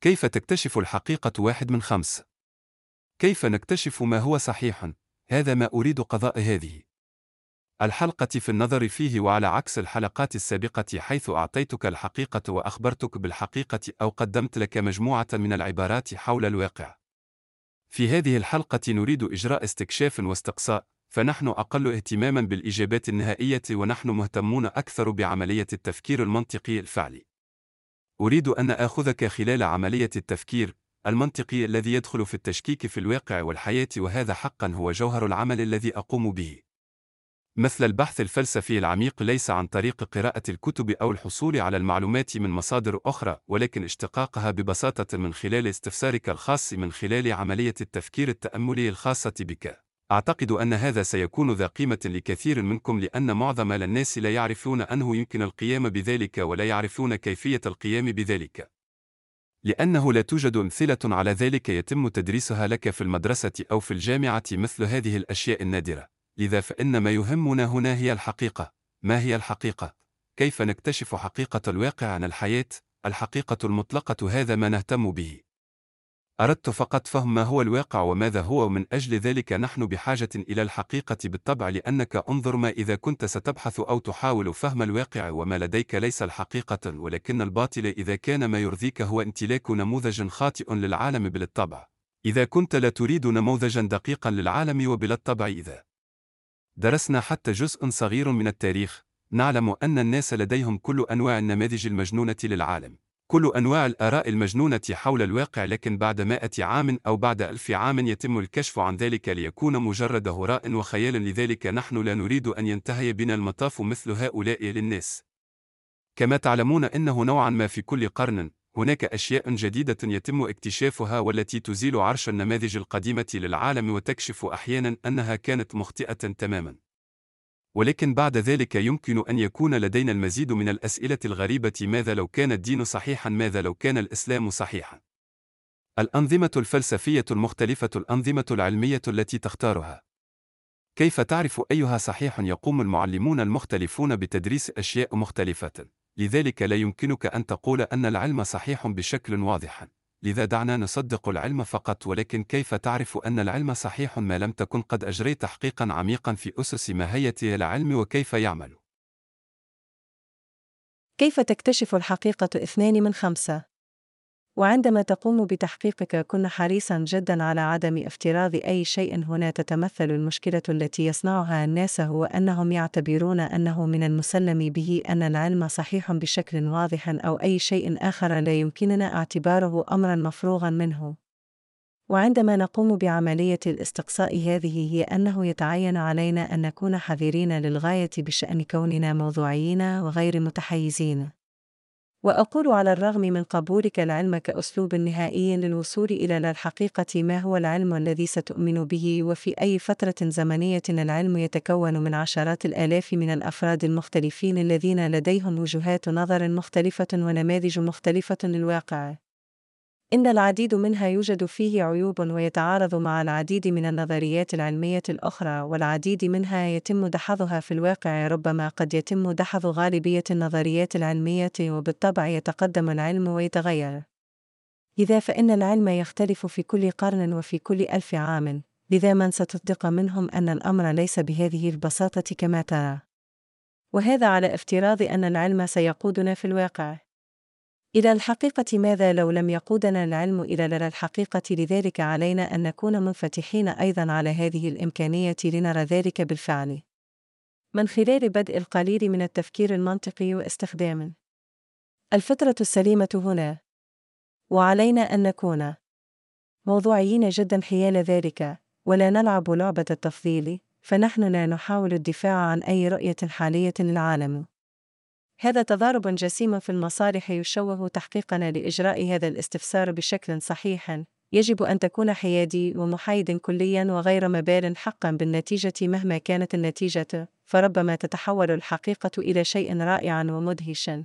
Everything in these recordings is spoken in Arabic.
كيف تكتشف الحقيقة 1 من 5؟ كيف نكتشف ما هو صحيح؟ هذا ما أريد قضاء هذه الحلقة في النظر فيه، وعلى عكس الحلقات السابقة حيث أعطيتك الحقيقة وأخبرتك بالحقيقة أو قدمت لك مجموعة من العبارات حول الواقع. في هذه الحلقة نريد إجراء استكشاف واستقصاء، فنحن أقل اهتماما بالإجابات النهائية ونحن مهتمون أكثر بعملية التفكير المنطقي الفعلي. أريد أن آخذك خلال عملية التفكير المنطقي الذي يدخل في التشكيك في الواقع والحياة، وهذا حقا هو جوهر العمل الذي أقوم به. مثل البحث الفلسفي العميق ليس عن طريق قراءة الكتب أو الحصول على المعلومات من مصادر أخرى، ولكن اشتقاقها ببساطة من خلال استفسارك الخاص، من خلال عملية التفكير التأملي الخاصة بك. أعتقد أن هذا سيكون ذا قيمة لكثير منكم، لأن معظم الناس لا يعرفون أنه يمكن القيام بذلك ولا يعرفون كيفية القيام بذلك، لأنه لا توجد أمثلة على ذلك يتم تدريسها لك في المدرسة أو في الجامعة مثل هذه الأشياء النادرة. لذا فإن ما يهمنا هنا هي الحقيقة. ما هي الحقيقة؟ كيف نكتشف حقيقة الواقع عن الحياة؟ الحقيقة المطلقة، هذا ما نهتم به. أردت فقط فهم ما هو الواقع وماذا هو، ومن أجل ذلك نحن بحاجة إلى الحقيقة بالطبع، لأنك انظر، ما إذا كنت ستبحث أو تحاول فهم الواقع وما لديك ليس الحقيقة ولكن الباطل، إذا كان ما يرضيك هو امتلاك نموذج خاطئ للعالم بالطبع، إذا كنت لا تريد نموذجا دقيقا للعالم وبالطبع إذا درسنا حتى جزء صغير من التاريخ، نعلم أن الناس لديهم كل أنواع النماذج المجنونة للعالم، كل أنواع الآراء المجنونة حول الواقع، لكن بعد 100 عام أو بعد 1000 عام يتم الكشف عن ذلك ليكون مجرد هراء وخيال. لذلك نحن لا نريد أن ينتهي بنا المطاف مثل هؤلاء للناس. كما تعلمون أنه نوعا ما في كل قرن هناك أشياء جديدة يتم اكتشافها والتي تزيل عرش النماذج القديمة للعالم وتكشف أحيانا أنها كانت مخطئة تماما. ولكن بعد ذلك يمكن أن يكون لدينا المزيد من الأسئلة الغريبة. ماذا لو كان الدين صحيحا؟ ماذا لو كان الإسلام صحيحا؟ الأنظمة الفلسفية المختلفة، الأنظمة العلمية التي تختارها، كيف تعرف أيها صحيح؟ يقوم المعلمون المختلفون بتدريس أشياء مختلفة، لذلك لا يمكنك أن تقول أن العلم صحيح بشكل واضح. لذا دعنا نصدق العلم فقط، ولكن كيف تعرف أن العلم صحيح ما لم تكن قد أجريت تحقيقا عميقا في أسس ماهية العلم وكيف يعمل؟ كيف تكتشف الحقيقة 2 من 5؟ وعندما تقوم بتحقيقك كن حريصا جدا على عدم افتراض أي شيء هنا. تتمثل المشكلة التي يصنعها الناس هو أنهم يعتبرون أنه من المسلم به أن العلم صحيح بشكل واضح، أو أي شيء آخر لا يمكننا اعتباره أمرا مفروغا منه. وعندما نقوم بعملية الاستقصاء هذه، هي أنه يتعين علينا أن نكون حذرين للغاية بشأن كوننا موضوعيين وغير متحيزين. وأقول على الرغم من قبولك العلم كأسلوب نهائي للوصول إلى الحقيقة، ما هو العلم الذي ستؤمن به؟ وفي أي فترة زمنية العلم يتكون من عشرات الآلاف من الأفراد المختلفين الذين لديهم وجهات نظر مختلفة ونماذج مختلفة للواقع. إن العديد منها يوجد فيه عيوب ويتعارض مع العديد من النظريات العلمية الأخرى، والعديد منها يتم دحضها في الواقع. ربما قد يتم دحض غالبية النظريات العلمية، وبالطبع يتقدم العلم ويتغير. لذا فإن العلم يختلف في كل قرن وفي كل 1000 عام، لذا من ستصدق منهم أن الأمر ليس بهذه البساطة كما ترى، وهذا على افتراض أن العلم سيقودنا في الواقع إلى الحقيقة. ماذا لو لم يقودنا العلم إلى الحقيقة؟ لذلك علينا أن نكون منفتحين أيضا على هذه الإمكانية لنرى ذلك بالفعل من خلال بدء القليل من التفكير المنطقي واستخدام الفطرة السليمة هنا. وعلينا أن نكون موضوعيين جدا حيال ذلك، ولا نلعب لعبة التفضيل، فنحن لا نحاول الدفاع عن أي رؤية حالية للعالم. هذا تضارب جسيم في المصالح يشوه تحقيقنا لإجراء هذا الاستفسار بشكل صحيح. يجب أن تكون حيادي ومحايد كليا وغير مبال حقا بالنتيجة مهما كانت النتيجة، فربما تتحول الحقيقة إلى شيء رائعا ومدهشا،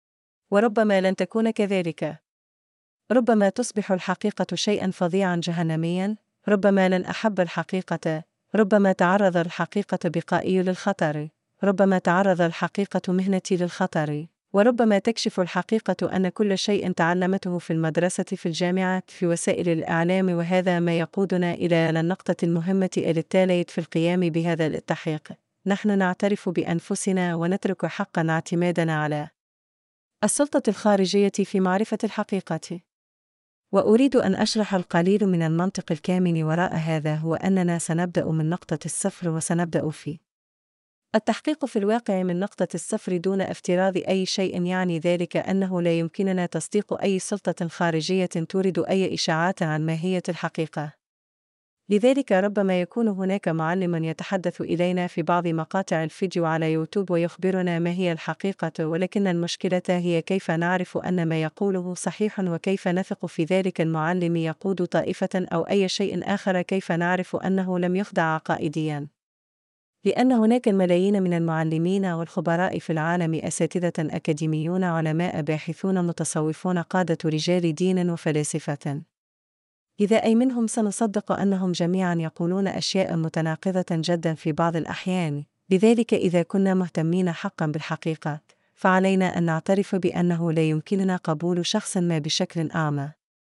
وربما لن تكون كذلك. ربما تصبح الحقيقة شيئا فظيعا جهنميا، ربما لن أحب الحقيقة، ربما تعرض الحقيقة بقائي للخطر، ربما تعرض الحقيقة مهنتي للخطر، وربما تكشف الحقيقة أن كل شيء تعلمته في المدرسة، في الجامعة، في وسائل الإعلام، وهذا ما يقودنا إلى النقطة المهمة التالية في القيام بهذا التحقيق. نحن نعترف بأنفسنا ونترك حقاً اعتمادنا على السلطة الخارجية في معرفة الحقيقة. وأريد أن أشرح القليل من المنطق الكامن وراء هذا، هو أننا سنبدأ من نقطة الصفر وسنبدأ في التحقيق في الواقع من نقطة الصفر دون افتراض أي شيء، يعني ذلك أنه لا يمكننا تصديق أي سلطة خارجية تورد أي إشاعات عن ماهية الحقيقة. لذلك ربما يكون هناك معلم يتحدث إلينا في بعض مقاطع الفيديو على يوتيوب ويخبرنا ما هي الحقيقة، ولكن المشكلة هي كيف نعرف أن ما يقوله صحيح، وكيف نثق في ذلك المعلم يقود طائفة أو أي شيء آخر. كيف نعرف أنه لم يخدع عقائدياً؟ لأن هناك الملايين من المعلمين والخبراء في العالم، أساتذة أكاديميون، علماء، باحثون، متصوفون، قادة رجال دين وفلاسفة. إذا أي منهم سنصدق أنهم جميعا يقولون أشياء متناقضة جدا في بعض الأحيان. لذلك إذا كنا مهتمين حقا بالحقيقة، فعلينا أن نعترف بأنه لا يمكننا قبول شخص ما بشكل أعمى.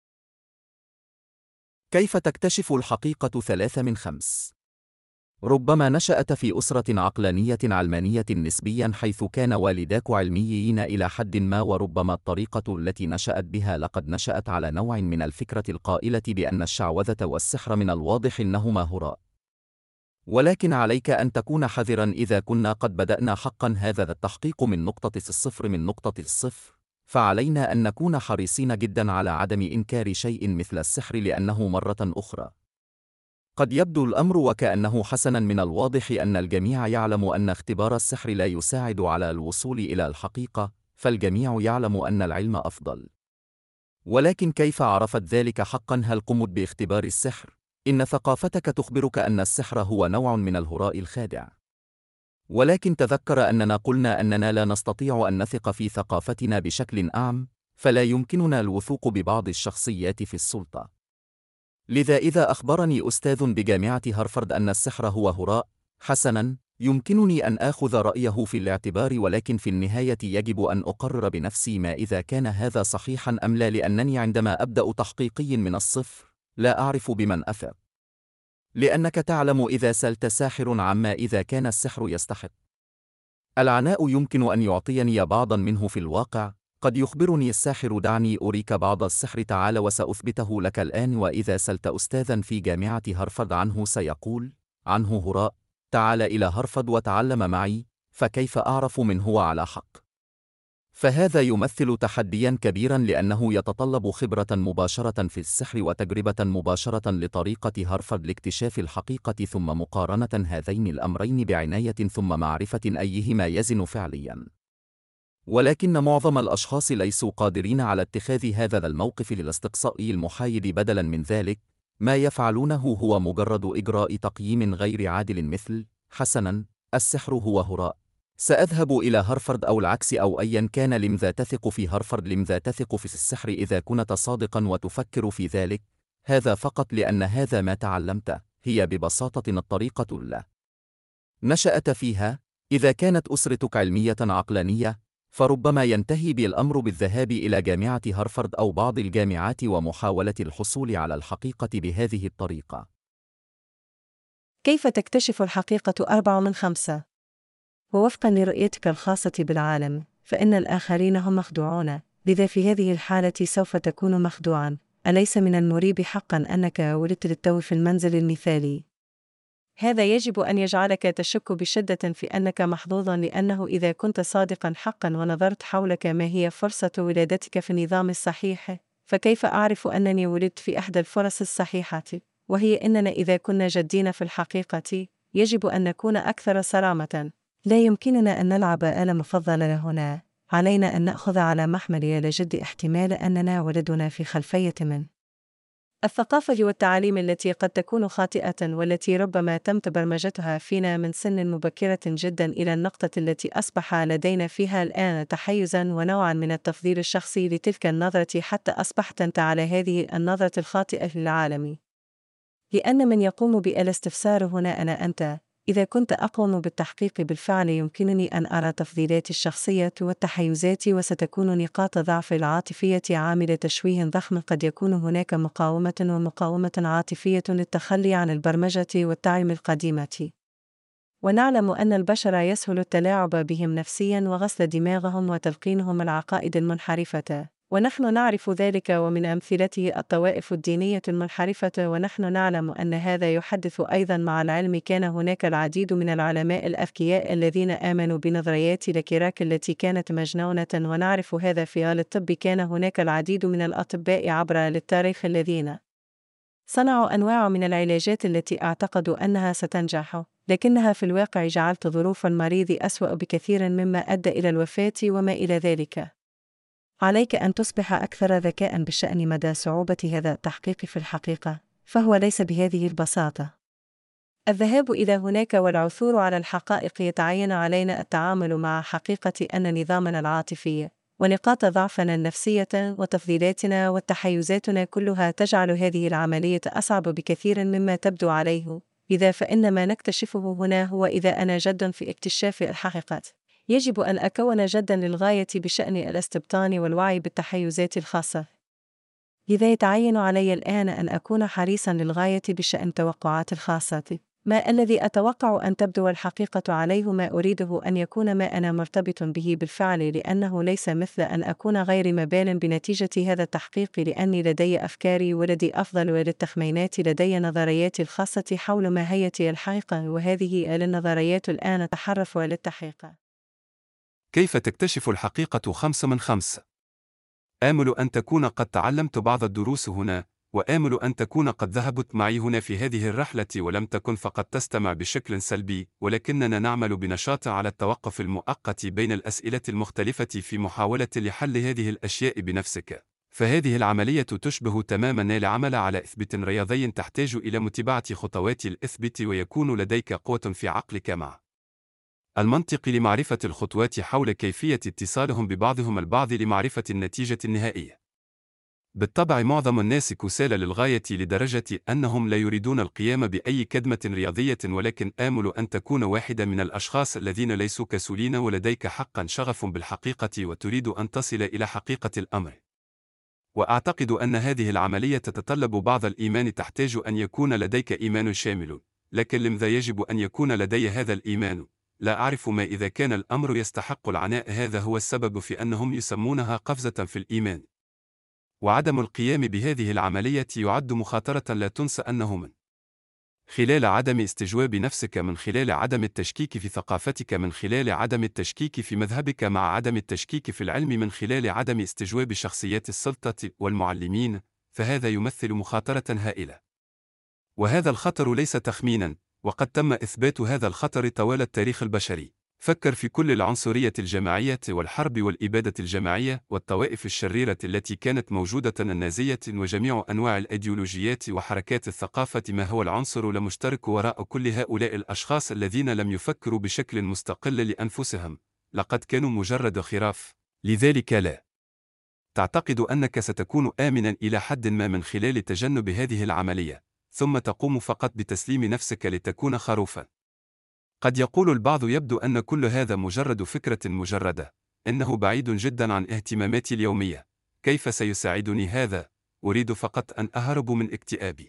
كيف تكتشف الحقيقة 3/5؟ ربما نشأت في أسرة عقلانية علمانية نسبيا، حيث كان والداك علميين إلى حد ما، وربما الطريقة التي نشأت بها لقد نشأت على نوع من الفكرة القائلة بأن الشعوذة والسحر من الواضح أنهما هراء. ولكن عليك أن تكون حذرا إذا كنا قد بدأنا حقا هذا التحقيق من نقطة الصفر، فعلينا أن نكون حريصين جدا على عدم إنكار شيء مثل السحر، لأنه مرة أخرى قد يبدو الأمر وكأنه حسنا من الواضح أن الجميع يعلم أن اختبار السحر لا يساعد على الوصول إلى الحقيقة، فالجميع يعلم أن العلم أفضل. ولكن كيف عرفت ذلك حقا؟ هل قمت باختبار السحر؟ إن ثقافتك تخبرك أن السحر هو نوع من الهراء الخادع. ولكن تذكر أننا قلنا أننا لا نستطيع أن نثق في ثقافتنا بشكل أعم، فلا يمكننا الوثوق ببعض الشخصيات في السلطة. لذا إذا أخبرني أستاذ بجامعة هارفارد أن السحر هو هراء، حسناً، يمكنني أن آخذ رأيه في الاعتبار، ولكن في النهاية يجب أن أقرر بنفسي ما إذا كان هذا صحيحاً أم لا، لأنني عندما أبدأ تحقيقي من الصفر لا أعرف بمن أثق. لأنك تعلم إذا سألت ساحر عما إذا كان السحر يستحق العناء، يمكن أن يعطيني بعضاً منه في الواقع. قد يخبرني الساحر دعني أريك بعض السحر، تعال وسأثبته لك الآن. وإذا سألت أستاذاً في جامعة هارفارد عنه سيقول عنه هراء. تعال إلى هارفارد وتعلم معي، فكيف أعرف من هو على حق؟ فهذا يمثل تحدياً كبيراً، لأنه يتطلب خبرة مباشرة في السحر وتجربة مباشرة لطريقة هارفارد لاكتشاف الحقيقة، ثم مقارنة هذين الأمرين بعناية، ثم معرفة أيهما يزن فعلياً. ولكن معظم الأشخاص ليسوا قادرين على اتخاذ هذا الموقف للاستقصاء المحايد. بدلاً من ذلك، ما يفعلونه هو مجرد إجراء تقييم غير عادل، مثل: حسناً، السحر هو هراء، سأذهب إلى هارفارد، أو العكس، أو أياً كان. لماذا تثق في هارفارد؟ لماذا تثق في السحر إذا كنت صادقاً وتفكر في ذلك؟ هذا فقط لأن هذا ما تعلمت. هي ببساطة الطريقة التي نشأت فيها. إذا كانت أسرتك علمية عقلانية، فربما ينتهي بالأمر بالذهاب إلى جامعة هارفارد أو بعض الجامعات ومحاولة الحصول على الحقيقة بهذه الطريقة. كيف تكتشف الحقيقة 4/5؟ ووفقاً لرؤيتك الخاصة بالعالم، فإن الآخرين هم مخدوعون، لذا في هذه الحالة سوف تكون مخدوعاً. أليس من المريب حقاً أنك ولدت للتو في المنزل المثالي؟ هذا يجب أن يجعلك تشك بشدة في أنك محظوظ، لأنه إذا كنت صادقا حقا ونظرت حولك ما هي فرصة ولادتك في النظام الصحيح، فكيف أعرف أنني ولدت في إحدى الفرص الصحيحة؟ وهي أننا إذا كنا جادين في الحقيقة يجب أن نكون أكثر صرامة. لا يمكننا أن نلعب آلة مفضلة هنا. علينا أن نأخذ على محمل الجد احتمال أننا ولدنا في خلفية من الثقافة والتعاليم التي قد تكون خاطئة، والتي ربما تم برمجتها فينا من سن مبكرة جدا، إلى النقطة التي أصبح لدينا فيها الآن تحيزا ونوعا من التفضيل الشخصي لتلك النظرة، حتى أصبحت أنت على هذه النظرة الخاطئة للعالم. لأن من يقوم بالاستفسار هنا أنا أنت، إذا كنت أقوم بالتحقيق بالفعل يمكنني أن أرى تفضيلاتي الشخصية والتحيزات، وستكون نقاط ضعف العاطفية عامل تشويه ضخم. قد يكون هناك مقاومة عاطفية للتخلي عن البرمجة والتعليم القديمة، ونعلم أن البشر يسهل التلاعب بهم نفسياً وغسل دماغهم وتلقينهم العقائد المنحرفة، ونحن نعرف ذلك، ومن أمثلته الطوائف الدينية المنحرفة. ونحن نعلم أن هذا يحدث أيضاً. مع العلم كان هناك العديد من العلماء الأذكياء الذين آمنوا بنظريات لكيراك التي كانت مجنونة، ونعرف هذا في الطب. كان هناك العديد من الأطباء عبر التاريخ الذين صنعوا أنواع من العلاجات التي اعتقدوا أنها ستنجح، لكنها في الواقع جعلت ظروف المريض أسوأ بكثير مما أدى إلى الوفاة وما إلى ذلك. عليك أن تصبح أكثر ذكاء بشأن مدى صعوبة هذا التحقيق في الحقيقة، فهو ليس بهذه البساطة. الذهاب إلى هناك والعثور على الحقائق يتعين علينا التعامل مع حقيقة أن نظامنا العاطفي ونقاط ضعفنا النفسية وتفضيلاتنا وتحيزاتنا كلها تجعل هذه العملية أصعب بكثير مما تبدو عليه. إذا فإن ما نكتشفه هنا هو إذا أنا جد في اكتشاف الحقيقات، يجب أن أكون جدا للغاية بشأن الاستبطان والوعي بالتحيزات الخاصة. لذا يتعين علي الآن أن أكون حريصا للغاية بشأن توقعات الخاصة. ما الذي أتوقع أن تبدو الحقيقة عليه ما أريده أن يكون ما أنا مرتبط به بالفعل، لأنه ليس مثل أن أكون غير مبال بنتيجة هذا التحقيق، لأني لدي أفكاري ولدي أفضل للتخمينات، لدي نظرياتي الخاصة حول ماهية الحقيقة، وهذه النظريات الآن تحرف للتحقيق. كيف تكتشف الحقيقة 5 من 5؟ آمل أن تكون قد تعلمت بعض الدروس هنا، وآمل أن تكون قد ذهبت معي هنا في هذه الرحلة ولم تكن فقط تستمع بشكل سلبي، ولكننا نعمل بنشاط على التوقف المؤقت بين الأسئلة المختلفة في محاولة لحل هذه الأشياء بنفسك. فهذه العملية تشبه تماماً العمل على إثبات رياضي تحتاج إلى متابعة خطوات الإثبات، ويكون لديك قوة في عقلك مع المنطق لمعرفة الخطوات حول كيفية اتصالهم ببعضهم البعض لمعرفة النتيجة النهائية. بالطبع معظم الناس كسالى للغاية لدرجة أنهم لا يريدون القيام بأي كدمة رياضية، ولكن آمل أن تكون واحدة من الأشخاص الذين ليسوا كسولين ولديك حقا شغف بالحقيقة وتريد أن تصل إلى حقيقة الأمر. وأعتقد أن هذه العملية تتطلب بعض الإيمان، تحتاج أن يكون لديك إيمان شامل، لكن لماذا يجب أن يكون لدي هذا الإيمان؟ لا أعرف ما إذا كان الأمر يستحق العناء. هذا هو السبب في أنهم يسمونها قفزة في الإيمان. وعدم القيام بهذه العملية يعد مخاطرة. لا تنسى أنه من خلال عدم استجواب نفسك، من خلال عدم التشكيك في ثقافتك، من خلال عدم التشكيك في مذهبك، مع عدم التشكيك في العلم، من خلال عدم استجواب شخصيات السلطة والمعلمين، فهذا يمثل مخاطرة هائلة. وهذا الخطر ليس تخمينا، وقد تم إثبات هذا الخطر طوال التاريخ البشري. فكر في كل العنصرية الجماعية والحرب والإبادة الجماعية والطوائف الشريرة التي كانت موجودة، النازية وجميع أنواع الأيديولوجيات وحركات الثقافة. ما هو العنصر المشترك وراء كل هؤلاء الأشخاص الذين لم يفكروا بشكل مستقل لأنفسهم؟ لقد كانوا مجرد خراف. لذلك لا تعتقد أنك ستكون آمنا إلى حد ما من خلال تجنب هذه العملية، ثم تقوم فقط بتسليم نفسك لتكون خروفا. قد يقول البعض يبدو أن كل هذا مجرد فكرة مجردة، إنه بعيد جدا عن اهتماماتي اليومية. كيف سيساعدني هذا؟ أريد فقط أن أهرب من اكتئابي.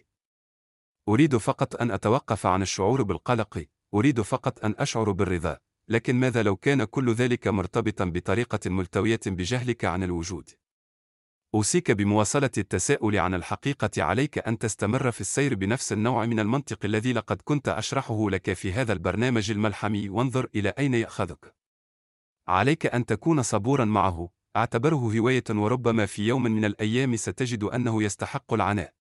أريد فقط أن أتوقف عن الشعور بالقلق. أريد فقط أن أشعر بالرضا. لكن ماذا لو كان كل ذلك مرتبطا بطريقة ملتوية بجهلك عن الوجود؟ أوصيك بمواصلة التساؤل عن الحقيقة. عليك أن تستمر في السير بنفس النوع من المنطق الذي لقد كنت أشرحه لك في هذا البرنامج الملحمي، وانظر إلى أين يأخذك. عليك أن تكون صبورا معه. اعتبره هواية، وربما في يوم من الأيام ستجد أنه يستحق العناء.